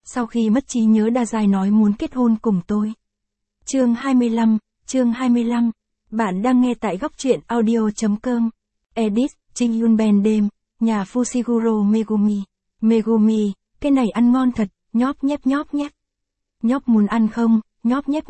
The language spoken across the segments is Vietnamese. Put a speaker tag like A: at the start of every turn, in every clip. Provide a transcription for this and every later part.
A: Sau khi mất trí nhớ Dazai nói muốn kết hôn cùng tôi. Chương 25, bạn đang nghe tại góc truyện audio.com. Edit, Trinh Yun Ben đêm, nhà Fushiguro Megumi. Megumi, cái này ăn ngon thật, nhóp nhép. Nhóp muốn ăn không, nhóp nhép.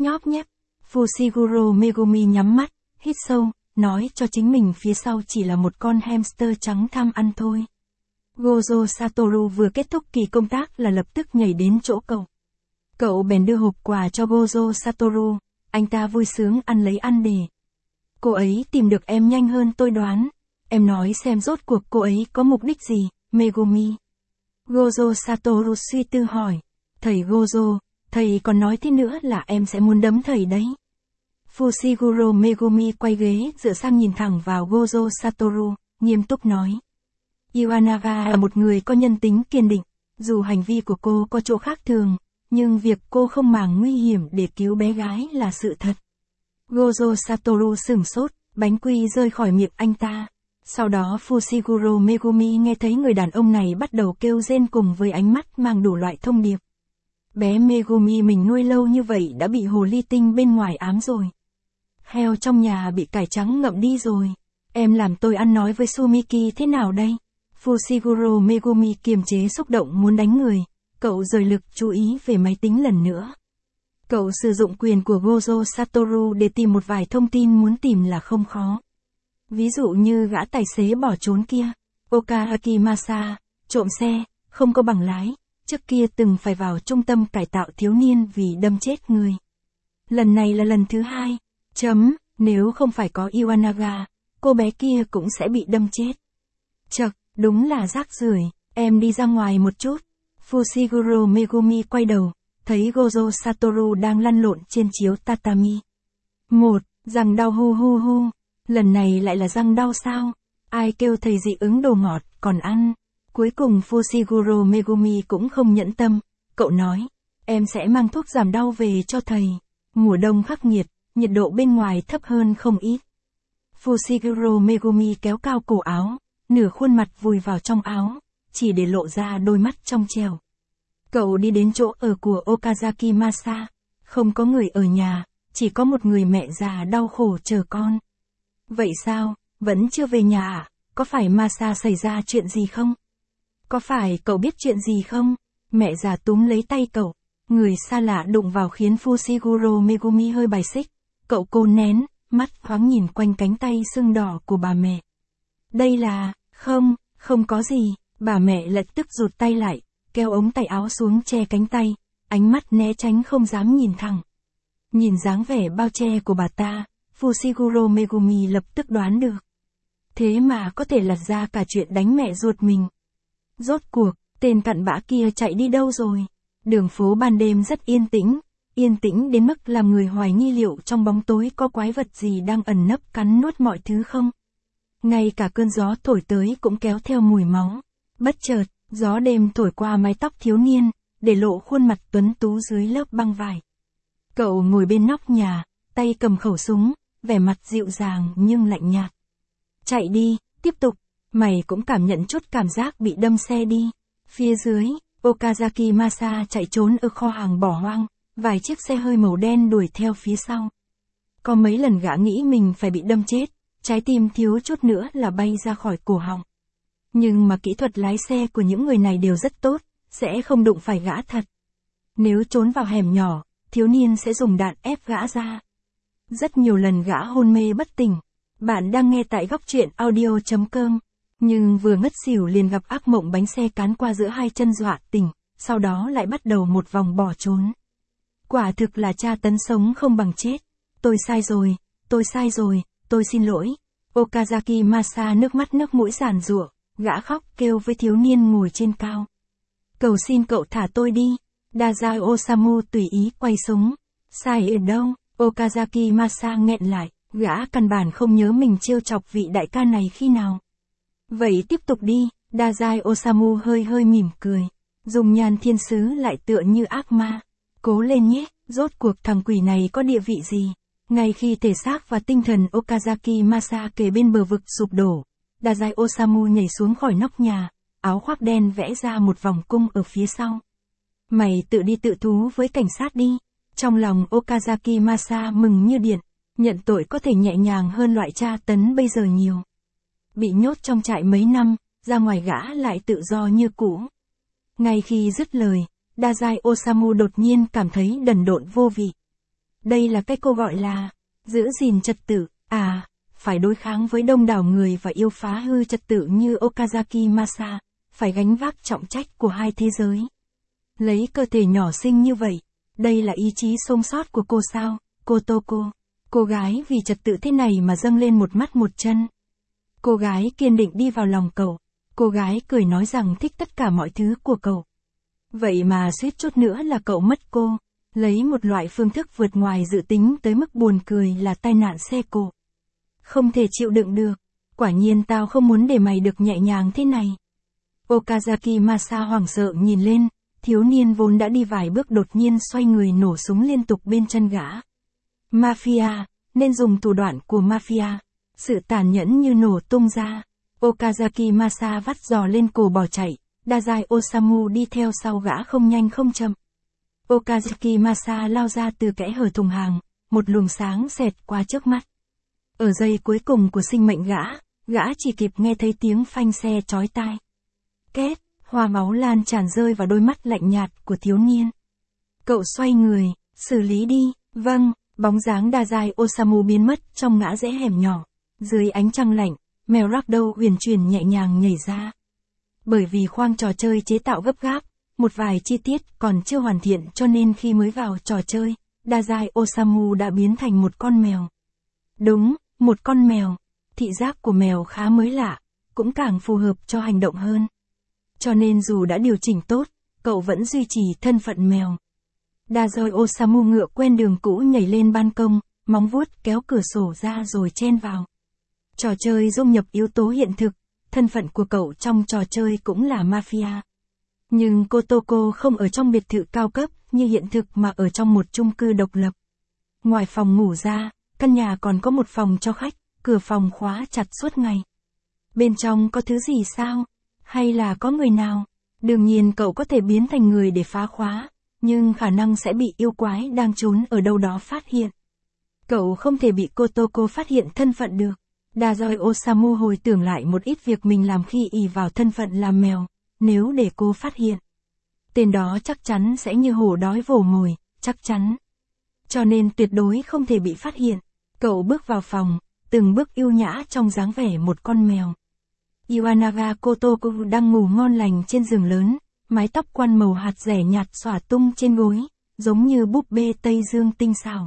A: Fushiguro Megumi nhắm mắt, hít sâu, nói cho chính mình phía sau chỉ là một con hamster trắng tham ăn thôi. Gojo Satoru vừa kết thúc kỳ công tác là lập tức nhảy đến chỗ cậu. Cậu bèn đưa hộp quà cho Gojo Satoru, anh ta vui sướng ăn lấy ăn để. Cô ấy tìm được em nhanh hơn tôi đoán. Em nói xem rốt cuộc cô ấy có mục đích gì, Megumi. Gojo Satoru suy tư hỏi. Thầy Gojo, thầy còn nói thế nữa là em sẽ muốn đấm thầy đấy. Fushiguro Megumi quay ghế dựa sang nhìn thẳng vào Gojo Satoru, nghiêm túc nói. Iwanaga là một người có nhân tính kiên định, dù hành vi của cô có chỗ khác thường, nhưng việc cô không màng nguy hiểm để cứu bé gái là sự thật. Gojo Satoru sửng sốt, bánh quy rơi khỏi miệng anh ta. Sau đó Fushiguro Megumi nghe thấy người đàn ông này bắt đầu kêu rên cùng với ánh mắt mang đủ loại thông điệp. Bé Megumi mình nuôi lâu như vậy đã bị hồ ly tinh bên ngoài ám rồi. Heo trong nhà bị cải trắng ngậm đi rồi. Em làm tôi ăn nói với Sumiki thế nào đây? Fushiguro Megumi kiềm chế xúc động muốn đánh người. Cậu rời lực chú ý về máy tính lần nữa. Cậu sử dụng quyền của Gojo Satoru để tìm một vài thông tin muốn tìm là không khó. Ví dụ như gã tài xế bỏ trốn kia, Okahaki Masa, trộm xe, không có bằng lái, trước kia từng phải vào trung tâm cải tạo thiếu niên vì đâm chết người. Lần này là lần thứ 2. Nếu không phải có Iwanaga, cô bé kia cũng sẽ bị đâm chết. Chậc, đúng là rác rưởi, em đi ra ngoài một chút. Fushiguro Megumi quay đầu, thấy Gojo Satoru đang lăn lộn trên chiếu tatami. Răng đau hu. Lần này lại là răng đau sao? Ai kêu thầy dị ứng đồ ngọt, còn ăn. Cuối cùng Fushiguro Megumi cũng không nhẫn tâm. Cậu nói, em sẽ mang thuốc giảm đau về cho thầy. Mùa đông khắc nghiệt, nhiệt độ bên ngoài thấp hơn không ít. Fushiguro Megumi kéo cao cổ áo, nửa khuôn mặt vùi vào trong áo, chỉ để lộ ra đôi mắt trong trẻo. Cậu đi đến chỗ ở của Okazaki Masa. Không có người ở nhà, chỉ có một người mẹ già đau khổ chờ con. Vậy sao, vẫn chưa về nhà à? Có phải Masa xảy ra chuyện gì không? Có phải cậu biết chuyện gì không? Mẹ già túm lấy tay cậu. Người xa lạ đụng vào khiến Fushiguro Megumi hơi bài xích. Cậu cố nén, mắt thoáng nhìn quanh cánh tay sưng đỏ của bà mẹ. Đây là, không có gì. Bà mẹ lập tức rụt tay lại, kéo ống tay áo xuống che cánh tay, ánh mắt né tránh không dám nhìn thẳng. Nhìn dáng vẻ bao che của bà ta, Fushiguro Megumi lập tức đoán được. Thế mà có thể lật ra cả chuyện đánh mẹ ruột mình. Rốt cuộc, tên cặn bã kia chạy đi đâu rồi? Đường phố ban đêm rất yên tĩnh đến mức làm người hoài nghi liệu trong bóng tối có quái vật gì đang ẩn nấp cắn nuốt mọi thứ không? Ngay cả cơn gió thổi tới cũng kéo theo mùi máu. Bất chợt, gió đêm thổi qua mái tóc thiếu niên, để lộ khuôn mặt tuấn tú dưới lớp băng vải. Cậu ngồi bên nóc nhà, tay cầm khẩu súng, vẻ mặt dịu dàng nhưng lạnh nhạt. Chạy đi, tiếp tục, mày cũng cảm nhận chút cảm giác bị đâm xe đi. Phía dưới, Okazaki Masa chạy trốn ở kho hàng bỏ hoang, vài chiếc xe hơi màu đen đuổi theo phía sau. Có mấy lần gã nghĩ mình phải bị đâm chết, trái tim thiếu chút nữa là bay ra khỏi cổ họng. Nhưng mà kỹ thuật lái xe của những người này đều rất tốt, sẽ không đụng phải gã thật. Nếu trốn vào hẻm nhỏ, thiếu niên sẽ dùng đạn ép gã ra. Rất nhiều lần gã hôn mê bất tỉnh. Bạn đang nghe tại góc truyện audio.com. Nhưng vừa ngất xỉu liền gặp ác mộng bánh xe cán qua giữa hai chân dọa tỉnh, sau đó lại bắt đầu một vòng bỏ trốn. Quả thực là tra tấn sống không bằng chết. Tôi sai rồi, tôi xin lỗi. Okazaki Masa nước mắt nước mũi giàn giụa, gã khóc kêu với thiếu niên ngồi trên cao. Cầu xin cậu thả tôi đi. Dazai Osamu tùy ý quay súng. Sai ở đâu? Okazaki Masa nghẹn lại, gã căn bản không nhớ mình trêu chọc vị đại ca này khi nào. Vậy tiếp tục đi, Dazai Osamu hơi mỉm cười. Dùng nhàn thiên sứ lại tựa như ác ma. Cố lên nhé, rốt cuộc thằng quỷ này có địa vị gì? Ngay khi thể xác và tinh thần Okazaki Masa kề bên bờ vực sụp đổ, Dazai Osamu nhảy xuống khỏi nóc nhà, áo khoác đen vẽ ra một vòng cung ở phía sau. Mày tự đi tự thú với cảnh sát đi. Trong lòng Okazaki Masa mừng như điện, nhận tội có thể nhẹ nhàng hơn loại tra tấn bây giờ nhiều. Bị nhốt trong trại mấy năm, ra ngoài gã lại tự do như cũ. Ngay khi dứt lời, Dazai Osamu đột nhiên cảm thấy đần độn vô vị. Đây là cái cô gọi là giữ gìn trật tự, phải đối kháng với đông đảo người và yêu phá hư trật tự như Okazaki Masa, phải gánh vác trọng trách của hai thế giới. Lấy cơ thể nhỏ xinh như vậy, đây là ý chí sống sót của cô sao, Kotoko. Cô gái vì trật tự thế này mà dâng lên một mắt một chân. Cô gái kiên định đi vào lòng cậu. Cô gái cười nói rằng thích tất cả mọi thứ của cậu. Vậy mà suýt chút nữa là cậu mất cô. Lấy một loại phương thức vượt ngoài dự tính tới mức buồn cười là tai nạn xe cộ. Không thể chịu đựng được. Quả nhiên tao không muốn để mày được nhẹ nhàng thế này. Okazaki Masa hoảng sợ nhìn lên. Thiếu niên vốn đã đi vài bước đột nhiên xoay người nổ súng liên tục bên chân gã. Mafia, nên dùng thủ đoạn của mafia. Sự tàn nhẫn như nổ tung ra. Okazaki Masa vắt giò lên cổ bỏ chạy. Dazai Osamu đi theo sau gã không nhanh không chậm. Okazaki Masa lao ra từ kẽ hở thùng hàng, một luồng sáng xẹt qua trước mắt. Ở giây cuối cùng của sinh mệnh gã chỉ kịp nghe thấy tiếng phanh xe chói tai. Két, hoa máu lan tràn rơi vào đôi mắt lạnh nhạt của thiếu niên. Cậu xoay người, xử lý đi, vâng, bóng dáng Dazai Osamu biến mất trong ngã rẽ hẻm nhỏ. Dưới ánh trăng lạnh, mèo Ragdoll huyền chuyển nhẹ nhàng nhảy ra. Bởi vì khoang trò chơi chế tạo gấp gáp, một vài chi tiết còn chưa hoàn thiện cho nên khi mới vào trò chơi, Dazai Osamu đã biến thành một con mèo. Đúng, một con mèo. Thị giác của mèo khá mới lạ, cũng càng phù hợp cho hành động hơn. Cho nên dù đã điều chỉnh tốt, cậu vẫn duy trì thân phận mèo. Dazai Osamu ngựa quen đường cũ nhảy lên ban công, móng vuốt kéo cửa sổ ra rồi chen vào. Trò chơi dung nhập yếu tố hiện thực, thân phận của cậu trong trò chơi cũng là mafia. Nhưng Kotoko không ở trong biệt thự cao cấp như hiện thực mà ở trong một chung cư độc lập. Ngoài phòng ngủ ra, căn nhà còn có một phòng cho khách, cửa phòng khóa chặt suốt ngày. Bên trong có thứ gì sao? Hay là có người nào? Đương nhiên cậu có thể biến thành người để phá khóa, nhưng khả năng sẽ bị yêu quái đang trốn ở đâu đó phát hiện. Cậu không thể bị Kotoko phát hiện thân phận được. Dazai Osamu hồi tưởng lại một ít việc mình làm khi ỷ vào thân phận làm mèo, nếu để cô phát hiện. Tên đó chắc chắn sẽ như hổ đói vồ mồi, chắc chắn. Cho nên tuyệt đối không thể bị phát hiện. Cậu bước vào phòng, từng bước yêu nhã trong dáng vẻ một con mèo. Iwanaga Kotoko đang ngủ ngon lành trên giường lớn, mái tóc quăn màu hạt rẻ nhạt xõa tung trên gối, giống như búp bê Tây Dương tinh xảo.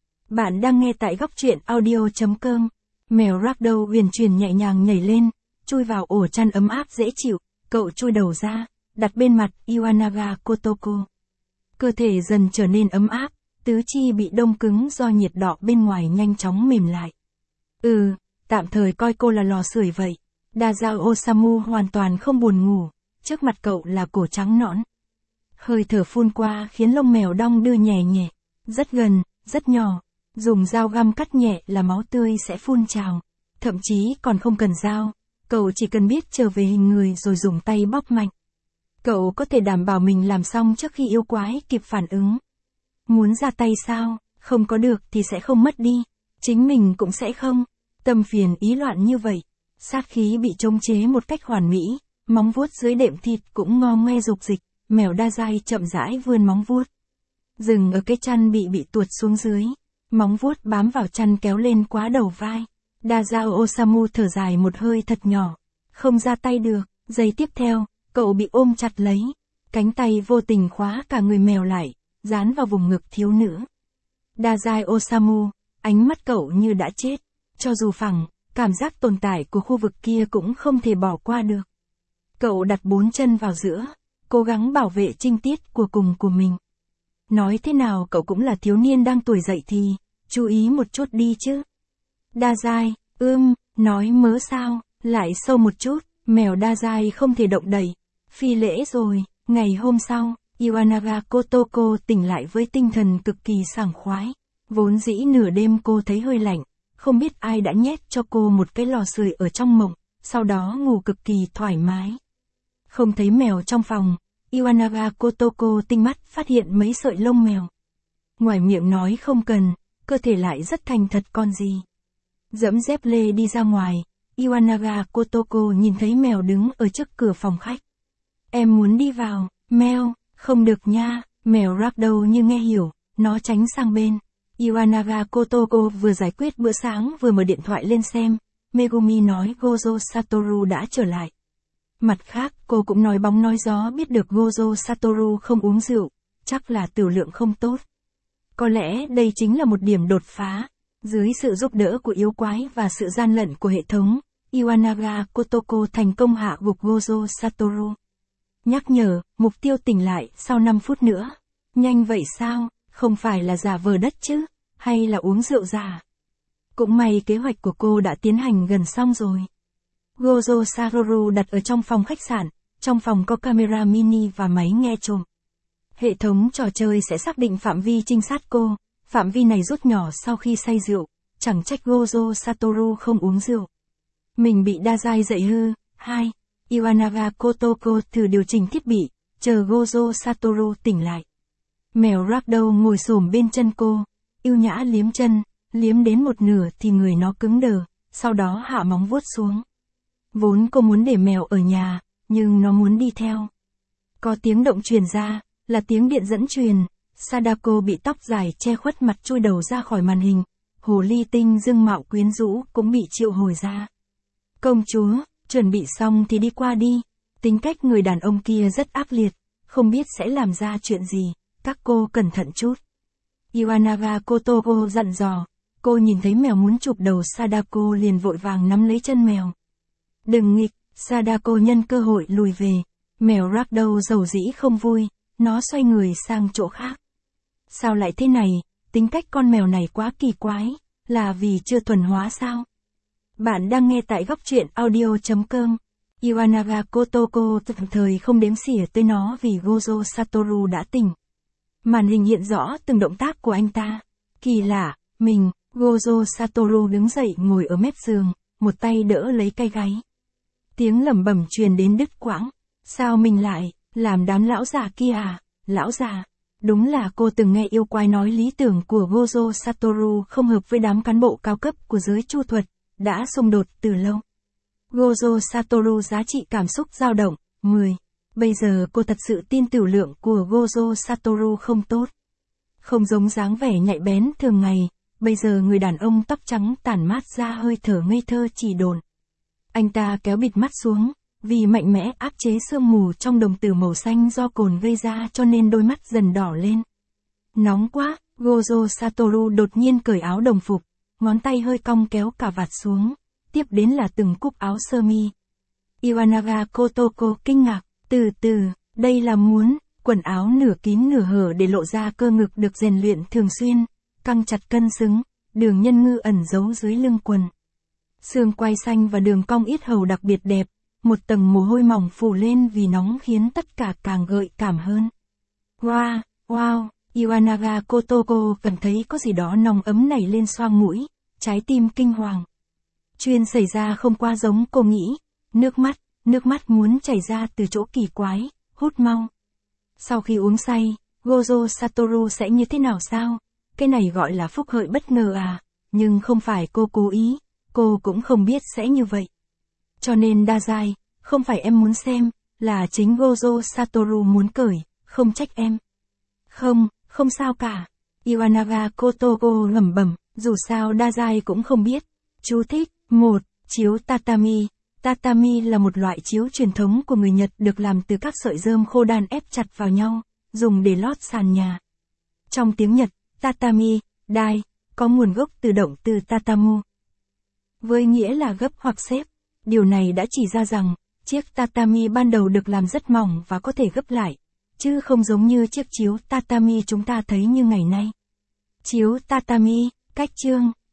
A: Bạn đang nghe tại góc truyện audio.com. Mèo Ragdoll huyền chuyển nhẹ nhàng nhảy lên, chui vào ổ chăn ấm áp dễ chịu, cậu chui đầu ra, đặt bên mặt Iwanaga Kotoko. Cơ thể dần trở nên ấm áp, tứ chi bị đông cứng do nhiệt độ bên ngoài nhanh chóng mềm lại. Tạm thời coi cô là lò sưởi vậy. Dazai Osamu hoàn toàn không buồn ngủ, trước mặt cậu là cổ trắng nõn. Hơi thở phun qua khiến lông mèo đong đưa nhẹ nhẹ, rất gần, rất nhỏ. Dùng dao găm cắt nhẹ là máu tươi sẽ phun trào. Thậm chí còn không cần dao, cậu chỉ cần biết trở về hình người rồi dùng tay bóp mạnh. Cậu có thể đảm bảo mình làm xong trước khi yêu quái kịp phản ứng. Muốn ra tay sao, không có được thì sẽ không mất đi. Chính mình cũng sẽ không. Tâm phiền ý loạn như vậy. Sát khí bị chống chế một cách hoàn mỹ, móng vuốt dưới đệm thịt cũng ngo ngoe rục dịch. Mèo Dazai chậm rãi vươn móng vuốt. Dừng ở cái chăn bị tuột xuống dưới. Móng vuốt bám vào chăn kéo lên quá đầu vai. Dazai Osamu thở dài một hơi thật nhỏ. Không ra tay được. Giây tiếp theo, cậu bị ôm chặt lấy. Cánh tay vô tình khóa cả người mèo lại, dán vào vùng ngực thiếu nữ. Dazai Osamu, ánh mắt cậu như đã chết. Cho dù phẳng, cảm giác tồn tại của khu vực kia cũng không thể bỏ qua được. Cậu đặt 4 chân vào giữa, cố gắng bảo vệ trinh tiết của cùng của mình. Nói thế nào cậu cũng là thiếu niên đang tuổi dậy thì, chú ý một chút đi chứ. Dazai, nói mớ sao, lại sâu một chút, mèo Dazai không thể động đậy. Phi lễ rồi, ngày hôm sau, Iwanaga Kotoko tỉnh lại với tinh thần cực kỳ sảng khoái. Vốn dĩ nửa đêm cô thấy hơi lạnh, không biết ai đã nhét cho cô một cái lò sưởi ở trong mộng, sau đó ngủ cực kỳ thoải mái. Không thấy mèo trong phòng, Iwanaga Kotoko tinh mắt phát hiện mấy sợi lông mèo. Ngoài miệng nói không cần, cơ thể lại rất thành thật con gì. Dẫm dép lê đi ra ngoài, Iwanaga Kotoko nhìn thấy mèo đứng ở trước cửa phòng khách. Em muốn đi vào, mèo, không được nha, mèo Ragdoll như nghe hiểu, nó tránh sang bên. Iwanaga Kotoko vừa giải quyết bữa sáng vừa mở điện thoại lên xem, Megumi nói Gojo Satoru đã trở lại. Mặt khác, cô cũng nói bóng nói gió biết được Gojo Satoru không uống rượu, chắc là tửu lượng không tốt. Có lẽ đây chính là một điểm đột phá. Dưới sự giúp đỡ của yêu quái và sự gian lận của hệ thống, Iwanaga Kotoko thành công hạ gục Gojo Satoru. Nhắc nhở, mục tiêu tỉnh lại sau 5 phút nữa. Nhanh vậy sao, không phải là giả vờ đất chứ, hay là uống rượu giả. Cũng may kế hoạch của cô đã tiến hành gần xong rồi. Gojo Satoru đặt ở trong phòng khách sạn, trong phòng có camera mini và máy nghe trộm. Hệ thống trò chơi sẽ xác định phạm vi trinh sát cô, phạm vi này rút nhỏ sau khi say rượu, chẳng trách Gojo Satoru không uống rượu. Mình bị Dazai dậy hư. 2. Iwanaga Kotoko thử điều chỉnh thiết bị, chờ Gojo Satoru tỉnh lại. Mèo Ragdoll ngồi xổm bên chân cô, yêu nhã liếm chân, liếm đến một nửa thì người nó cứng đờ, sau đó hạ móng vuốt xuống. Vốn cô muốn để mèo ở nhà, nhưng nó muốn đi theo. Có tiếng động truyền ra, là tiếng điện dẫn truyền. Sadako bị tóc dài che khuất mặt chui đầu ra khỏi màn hình, hồ ly tinh dương mạo quyến rũ cũng bị triệu hồi ra. Công chúa, chuẩn bị xong thì đi qua đi. Tính cách người đàn ông kia rất ác liệt, không biết sẽ làm ra chuyện gì, các cô cẩn thận chút. Iwanaga Kotoko dặn dò, cô nhìn thấy mèo muốn chụp đầu Sadako liền vội vàng nắm lấy chân mèo. Đừng nghịch, Sadako nhân cơ hội lùi về. Mèo Ragdoll dầu dĩ không vui, nó xoay người sang chỗ khác. Sao lại thế này, tính cách con mèo này quá kỳ quái, là vì chưa thuần hóa sao? Bạn đang nghe tại góc truyện audio.com. Iwanaga Kotoko tạm thời không đếm xỉa tới nó vì Gojo Satoru đã tỉnh. Màn hình hiện rõ từng động tác của anh ta. Kỳ lạ, Gojo Satoru đứng dậy ngồi ở mép giường, một tay đỡ lấy cái gáy. Tiếng lẩm bẩm truyền đến đứt quãng. Sao mình lại, làm đám lão già kia à, lão già. Đúng là cô từng nghe yêu quái nói lý tưởng của Gojo Satoru không hợp với đám cán bộ cao cấp của giới chu thuật, đã xung đột từ lâu. Gojo Satoru giá trị cảm xúc dao động, 10. Bây giờ cô thật sự tin tửu lượng của Gojo Satoru không tốt. Không giống dáng vẻ nhạy bén thường ngày, bây giờ người đàn ông tóc trắng tản mát ra hơi thở ngây thơ chỉ độn. Anh ta kéo bịt mắt xuống, vì mạnh mẽ áp chế sương mù trong đồng tử màu xanh do cồn gây ra cho nên đôi mắt dần đỏ lên. Nóng quá, Gojo Satoru đột nhiên cởi áo đồng phục, ngón tay hơi cong kéo cà vạt xuống, tiếp đến là từng cúc áo sơ mi. Iwanaga Kotoko kinh ngạc, từ từ, đây là muốn, quần áo nửa kín nửa hở để lộ ra cơ ngực được rèn luyện thường xuyên, căng chặt cân xứng, đường nhân ngư ẩn giấu dưới lưng quần. Xương quai xanh và đường cong yết hầu đặc biệt đẹp, một tầng mồ hôi mỏng phủ lên vì nóng khiến tất cả càng gợi cảm hơn. Wow, wow, Iwanaga Kotoko cảm thấy có gì đó nóng ấm nảy lên xoang mũi, trái tim kinh hoàng. Chuyện xảy ra không qua giống cô nghĩ, nước mắt muốn chảy ra từ chỗ kỳ quái, hút mau. Sau khi uống say, Gojo Satoru sẽ như thế nào sao? Cái này gọi là phúc hợi bất ngờ à, nhưng không phải cô cố ý, cô cũng không biết sẽ như vậy. Cho nên Dazai, không phải em muốn xem, là chính Gojo Satoru muốn cởi, không trách em. Không sao cả. Iwanaga Kotoko lẩm bẩm, dù sao Dazai cũng không biết. Chú thích, 1. Chiếu tatami. Tatami là một loại chiếu truyền thống của người Nhật được làm từ các sợi rơm khô đan ép chặt vào nhau, dùng để lót sàn nhà. Trong tiếng Nhật, tatami, đai, có nguồn gốc từ động từ tatamu, với nghĩa là gấp hoặc xếp. Điều này đã chỉ ra rằng, chiếc tatami ban đầu được làm rất mỏng và có thể gấp lại, chứ không giống như chiếc chiếu tatami chúng ta thấy như ngày nay. Chiếu tatami, cách chương.